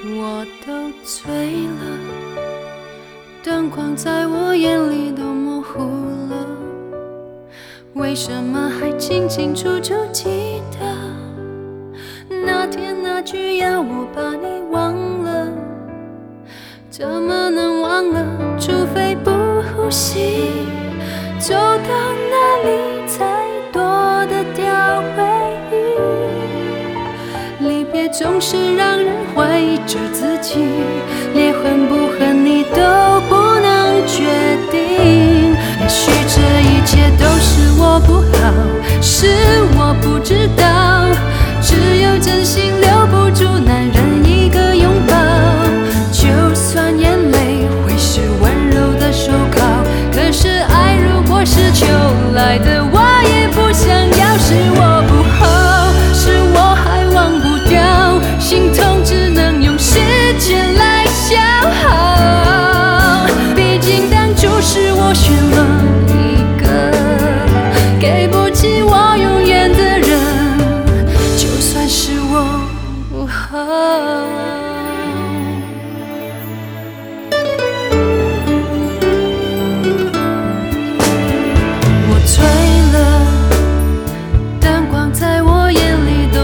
我都醉了，灯光在我眼里都模糊了，为什么还清清楚楚记得那天那句要我把你忘了？怎么能忘了？除非不呼吸，走到哪里才躲得掉回忆？离别总是让人怀疑着自己，连恨不恨你都不能决定。也许这一切都是我不好，是我不知道，只有真心留不住男人一个拥抱。就算眼泪会是温柔的手铐，可是爱如果是求来的，我也不想要。是我不好，是我还忘不掉，心痛只能用时间来消耗。毕竟当初是我选了一个给不起我永远的人，就算是我不好。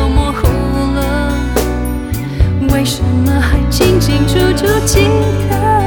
为什么还清清楚楚记得